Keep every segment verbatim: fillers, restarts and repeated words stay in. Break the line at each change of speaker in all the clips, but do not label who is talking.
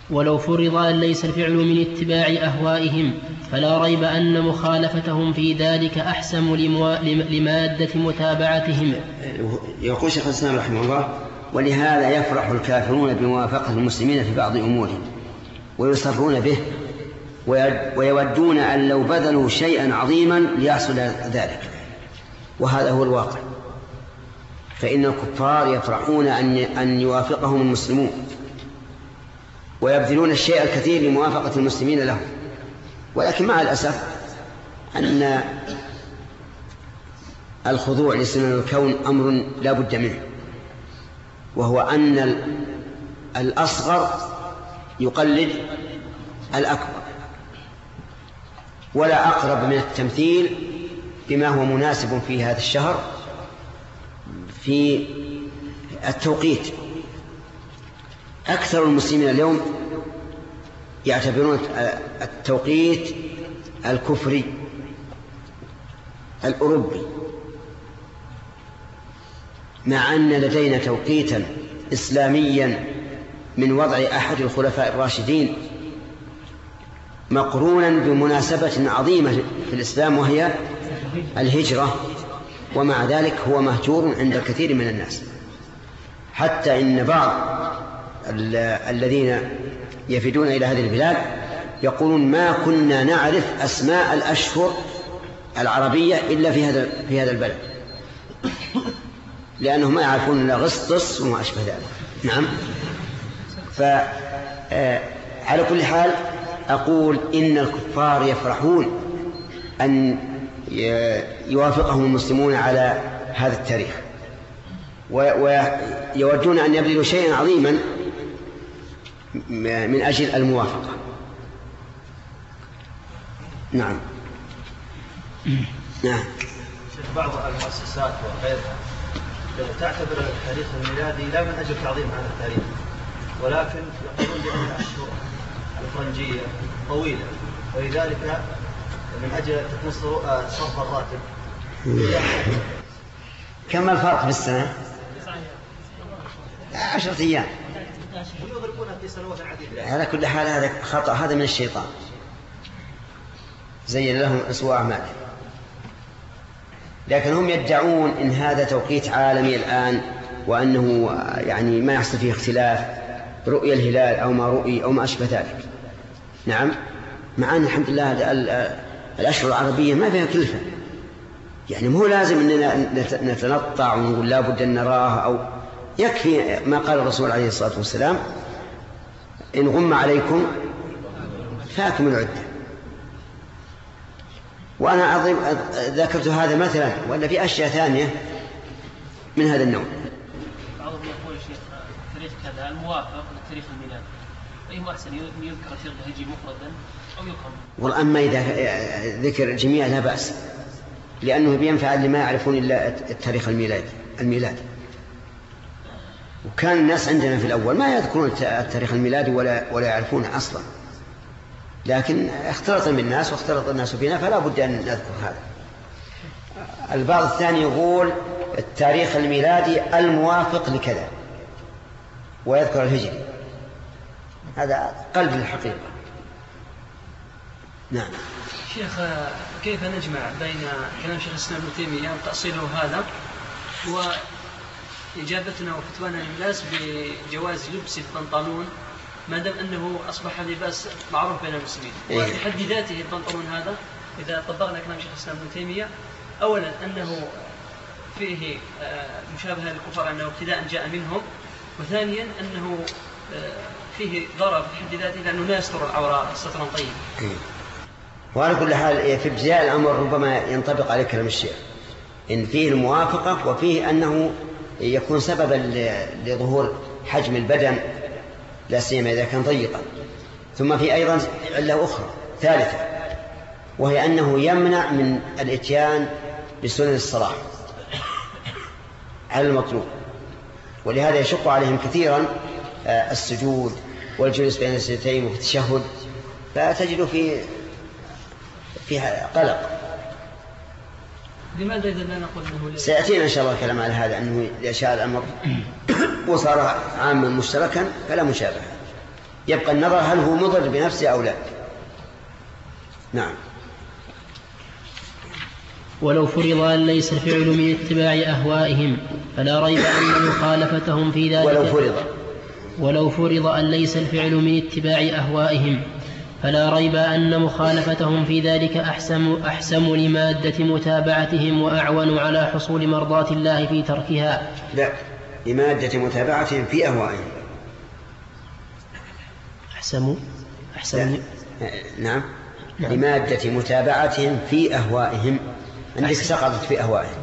ولو فرض أن ليس الفعل من اتباع أهوائهم فلا ريب أن مخالفتهم في ذلك أحسم لمادة متابعتهم.
يقول شيخ الإسلام رحمه الله: ولهذا يفرح الكافرون بموافقة المسلمين في بعض أمورهم ويصرون به ويودون أن لو بذلوا شيئا عظيما ليحصل ذلك، وهذا هو الواقع. فإن الكفار يفرحون أن يوافقهم المسلمون ويبذلون الشيء الكثير لموافقة المسلمين لهم، ولكن مع الأسف أن الخضوع لسنن الكون أمر لا بد منه، وهو أن الأصغر يقلد الأكبر، ولا أقرب من التمثيل بما هو مناسب في هذا الشهر في التوقيت. أكثر المسلمين اليوم يعتبرون التوقيت الكفري الأوروبي، مع أن لدينا توقيتا إسلاميا من وضع أحد الخلفاء الراشدين مقرونا بمناسبة عظيمة في الإسلام وهي الهجرة، ومع ذلك هو مهجور عند الكثير من الناس، حتى إن بعض الذين يفدون إلى هذه البلاد يقولون: ما كنا نعرف أسماء الأشهر العربية إلا في هذا في هذا البلد، لأنهم ما يعرفون إلا أغسطس وما أشبه ذلك. نعم. فعلى كل حال أقول إن الكفار يفرحون أن يوافقهم المسلمون على هذا التاريخ، ويودون أن يبذلوا شيئا عظيما من أجل الموافقة. نعم. نعم.
بعض المؤسسات وغيرها تعتبر التاريخ الميلادي لا من أجل تعظيم هذا التاريخ، ولكن يقولون بأن الأشهر الفرنجية طويلة، ولذلك من أجل صرف الراتب.
كم الفرق في السنة؟ عشرة أيام. على كل حال هذا خطأ، هذا من الشيطان، زين لهم أسوأ أعمالهم. لكن هم يدعون إن هذا توقيت عالمي الآن، وأنه يعني ما يحصل فيه اختلاف، رؤية الهلال أو ما رؤي أو ما أشبه ذلك. نعم. مع أن الحمد لله الأشهر العربية ما فيها كلفة، يعني مو لازم أننا نتنطع ونقول لا بد أن نراها، أو يكفي ما قال الرسول عليه الصلاة والسلام: إن غم عليكم فاكملوا العدة. وأنا أظن ذكرت هذا مثلا، ولا في أشياء ثانية من هذا النوع.
بعضهم يقول شيخ تاريخ كذا الموافق لتاريخ الميلاد، أيه أحسن يذكر تاريخ الهجري مفردا أو يقام؟
والأما إذا ذكر الجميع لا بأس، لأنه بينفع اللي ما يعرفون إلا التاريخ الميلاد الميلاد وكان الناس عندنا في الأول ما يذكرون التاريخ الميلادي ولا ولا يعرفونه أصلا، لكن اختلط بالناس واختلط الناس بنا، فلا بد أن نذكر هذا. البعض الثاني يقول التاريخ الميلادي الموافق لكذا ويذكر الهجري، هذا قلب الحقيقة. نعم.
شيخ، كيف نجمع بين كلام شيخ الإسلام ابن تيمية وتأصيله هذا وإجابتنا وفتوانا للناس بجواز لبس البنطلون ما دام أنه أصبح لباس معروف بين المسلمين؟
إيه؟
وفي حد ذاته البنطلون هذا إذا طبقنا كلام شيخ الإسلام ابن تيمية، أولا أنه فيه مشابهة للكفار أنه ابتداء جاء منهم، وثانيا أنه فيه ضرر في حد ذاته لأنه لا يستر العورة سترا طيبا.
إيه؟ وعلى كل حال في ابتداء الأمر ربما ينطبق عليه كلام الشيخ، إن فيه الموافقة وفيه أنه يكون سببا لظهور حجم البدن لا سيما إذا كان ضيقا. ثم في أيضا علة أخرى ثالثة، وهي أنه يمنع من الإتيان بسنن الصلاة على المطلوب، ولهذا يشق عليهم كثيرا السجود والجلوس بين السجدتين وفي التشهد، فتجد في فيها قلق.
لماذا إذا لا نقول أنه
سيأتينا إن شاء الله كلام على هذا، أنه إذا شاء الأمر وصار عاما مشتركا فلا مشابهة. يبقى النظر هل هو مضر بنفسه أو لا. نعم.
ولو فرض أن ليس الفعل من اتباع أهوائهم فلا ريب أن مخالفتهم في ذلك
ولو فرض
ولو فرض أن ليس الفعل من اتباع أهوائهم فلا ريب أن مخالفتهم في ذلك أحسم, أحسم لمادة متابعتهم وأعون على حصول مرضاة الله في تركها.
لا، لمادة متابعتهم في أهوائهم.
أحسم أحسم
نعم. نعم. لمادة متابعتهم في أهوائهم، عندك سقطت في أهوائهم.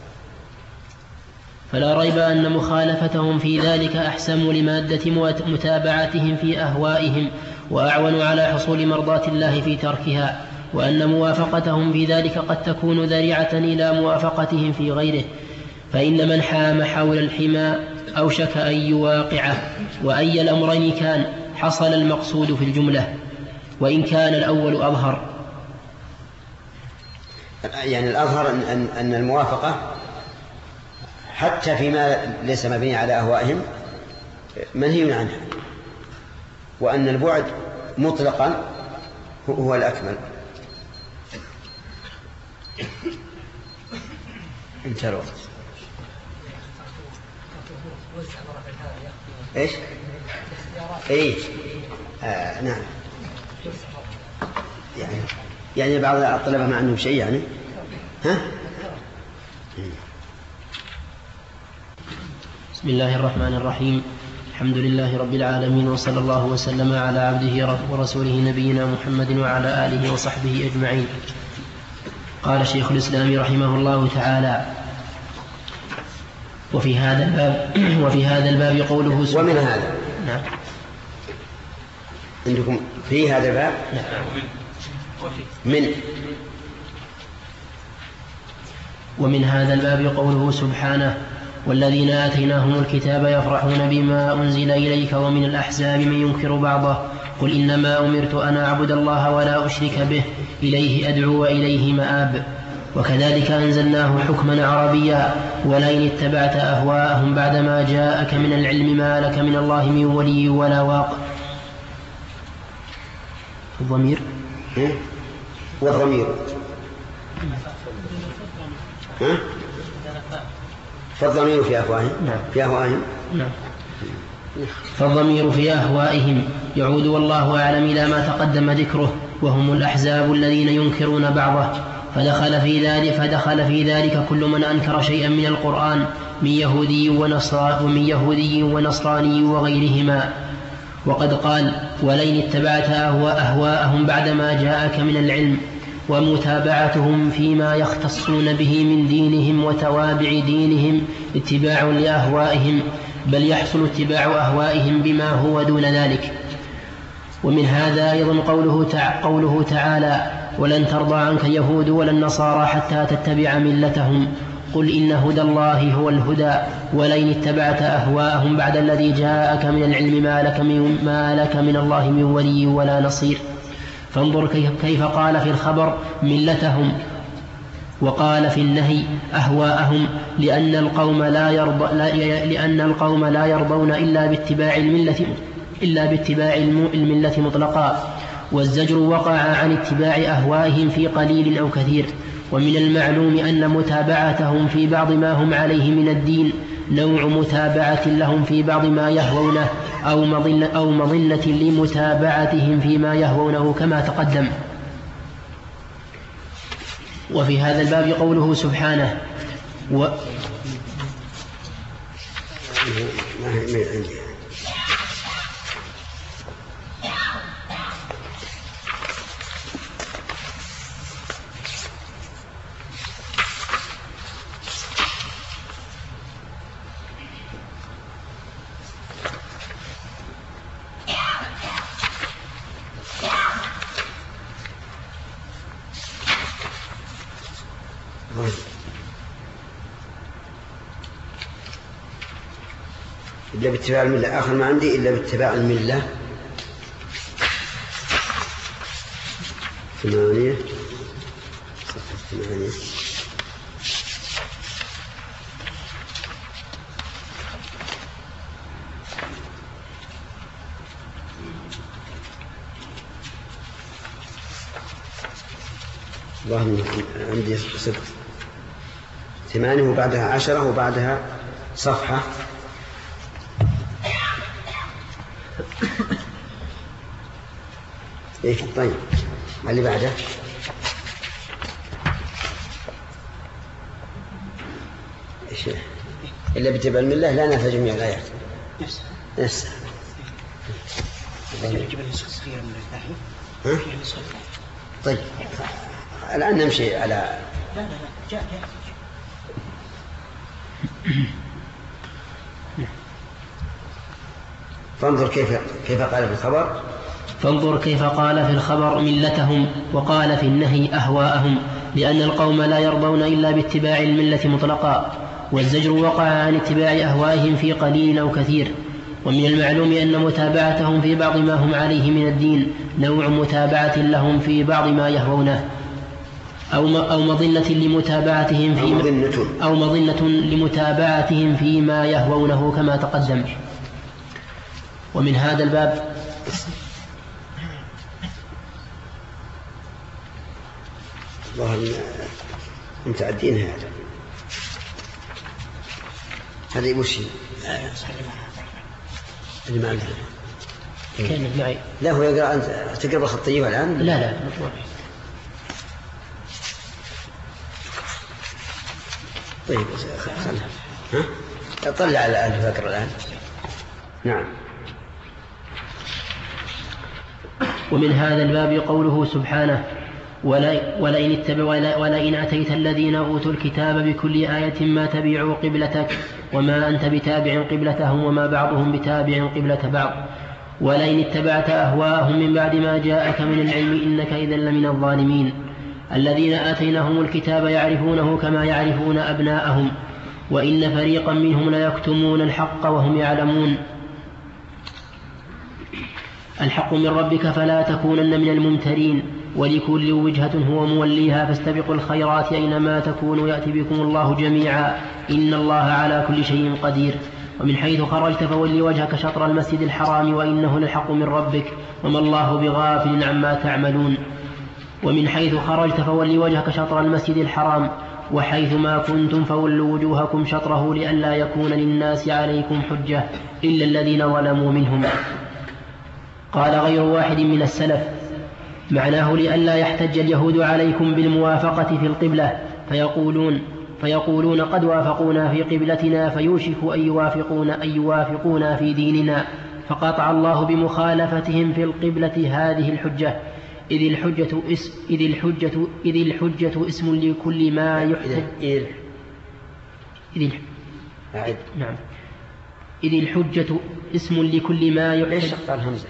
فلا ريب أن مخالفتهم في ذلك أحسم لمادة متابعتهم في أهوائهم وأعون على حصول مرضاة الله في تركها، وأن موافقتهم في ذلك قد تكون ذريعة إلى موافقتهم في غيره، فإن من حام حول الحمى أوشك أن يواقعه، وأي الأمرين كان حصل المقصود في الجملة، وإن كان الأول أظهر.
يعني الأظهر أن, أن الموافقة حتى فيما ليس مبني على أهوائهم منهي عنها، وأن البعد مطلقا هو الأكمل. انتهى الوقت. ايش؟ ايه آه نعم. يعني يعني بعض الطلبة ما عندهم شيء يعني ها.
بسم الله الرحمن الرحيم. الحمد لله رب العالمين، وصلى الله وسلم على عبده ورسوله نبينا محمد وعلى آله وصحبه أجمعين. قال شيخ الإسلام رحمه الله تعالى: وفي هذا الباب وفي هذا الباب قوله سبحانه.
ومن هذا
نعم.
عندكم في هذا الباب
نعم.
من
ومن هذا الباب قوله سبحانه: والذين آتيناهم الكتاب يفرحون بما أنزل إليك ومن الأحزاب من ينكر بعضه قل إنما أمرت أن أعبد الله ولا أشرك به إليه أدعو وإليه مآب. وكذلك أنزلناه حكما عربيا ولئن اتبعت أهواءهم بعدما جاءك من العلم ما لك من الله من ولي ولا واق. الضمير
والضمير ها؟ فالضمير في أهوائهم.
نعم.
في أهوائهم.
نعم. فالضمير في أهوائهم يعود والله أعلم إلى ما تقدم ذكره، وهم الأحزاب الذين ينكرون بعضه، فدخل في ذلك فدخل في ذلك كل من أنكر شيئا من القرآن من يهودي ونصراني ومن يهودي ونصراني وغيرهما. وقد قال: ولئن اتبعت أهواءهم بعدما جاءك من العلم. ومتابعتهم فيما يختصون به من دينهم وتوابع دينهم اتباع لأهوائهم، بل يحصل اتباع أهوائهم بما هو دون ذلك. ومن هذا أيضا قوله, تع... قوله تعالى: ولن ترضى عنك اليهود ولا النصارى حتى تتبع ملتهم قل إن هدى الله هو الهدى ولئن اتبعت أهواءهم بعد الذي جاءك من العلم ما لك من, ما لك من الله من ولي ولا نصير. فانظر كيف قال في الخبر ملتهم، وقال في النهي أهواءهم، لأن القوم لا يرضى لأن القوم لا يرضون إلا باتباع الملة إلا باتباع الملة مطلقا، والزجر وقع عن اتباع أهوائهم في قليل أو كثير. ومن المعلوم أن متابعتهم في بعض ما هم عليه من الدين نوع متابعة لهم في بعض ما يهوونه أو مظنة, أو مظنة لمتابعتهم فيما يهوونه كما تقدم. وفي هذا الباب قوله سبحانه: و
إلا باتباع الملة. آخر ما عندي إلا باتباع الملة ثمانية صفحة ثمانية. والله عندي ست ثمانية وبعدها عشرة وبعدها صفحة. إيه طيب اللي بعده إيش إلا بتبع الملة لا نفع جميع الآيات
نفسها
نفسها. طيب الآن نمشي على
لا لا لا جاء جاء
فانظر كيف كيف قال في الخبر
فانظر كيف قال في الخبر ملتهم، وقال في النهي أهواءهم، لأن القوم لا يرضون إلا باتباع الملة مطلقا، والزجر وقع عن اتباع أهوائهم في قليل أو كثير. ومن المعلوم أن متابعتهم في بعض ما هم عليه من الدين نوع متابعة لهم في بعض ما يهوونه، أو أو مظنة لمتابعتهم في أو مظنة لمتابعتهم فيما يهوونه كما تقدم. ومن هذا الباب
والله متعدين هذا هذا وش اللي ما
كان معي؟
لا هو يقرأ. أنت تقرأ خطيه الآن؟
لا لا
طيب خلها ها طلع الآن فاكر الآن. نعم.
ومن هذا الباب قوله سبحانه ولئن اتبع ولئن أتيت الذين أوتوا الكتاب بكل آية ما تبعوا قبلتك وما أنت بتابع قبلتهم وما بعضهم بتابع قبلة بعض ولئن اتبعت أهواءهم من بعد ما جاءك من العلم إنك إذا لمن الظالمين. الذين آتيناهم الكتاب يعرفونه كما يعرفون أبناءهم وإن فريقا منهم ليكتمون الحق وهم يعلمون. الحق من ربك فلا تكونن من الممترين ولكل وجهة هو موليها فاستبقوا الخيرات أينما تكونوا يأتي بكم الله جميعا إن الله على كل شيء قدير. ومن حيث خرجت فول وجهك شطر المسجد الحرام وإنه للحق من ربك وما الله بغافل عما تعملون. ومن حيث خرجت فول وجهك شطر المسجد الحرام وحيث ما كنتم فولوا وجوهكم شطره لئلا يكون للناس عليكم حجة إلا الذين ظلموا منهم. قال غير واحد من السلف معناه لئلا يحتج اليهود عليكم بالموافقة في القبلة فيقولون فيقولون قد وافقونا في قبلتنا فيوشك أن يوافقون أن يوافقونا في ديننا فقطع الله بمخالفتهم في القبلة هذه الحجة إذ الحجة اسم إذ الحجة إذ الحجة اسم لكل ما يحتج إذ الح... نعم إذ الحجة اسم لكل ما يحتج
الهمزة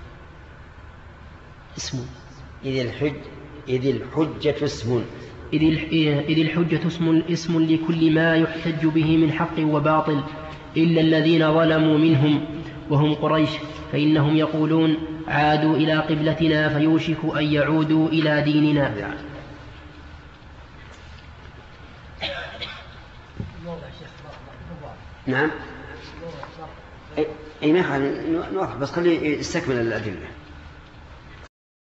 اسم
إذ الحج إذ الحجة اسم
إذ إذ الحجة اسم اسم لكل ما يحتج به من حق وباطل إلا الذين ظلموا منهم وهم قريش فإنهم يقولون عادوا إلى قبلتنا فيوشك أن يعودوا إلى ديننا.
نعم أي ما خلينا نوضح بس خليه يستكمل الأدلة.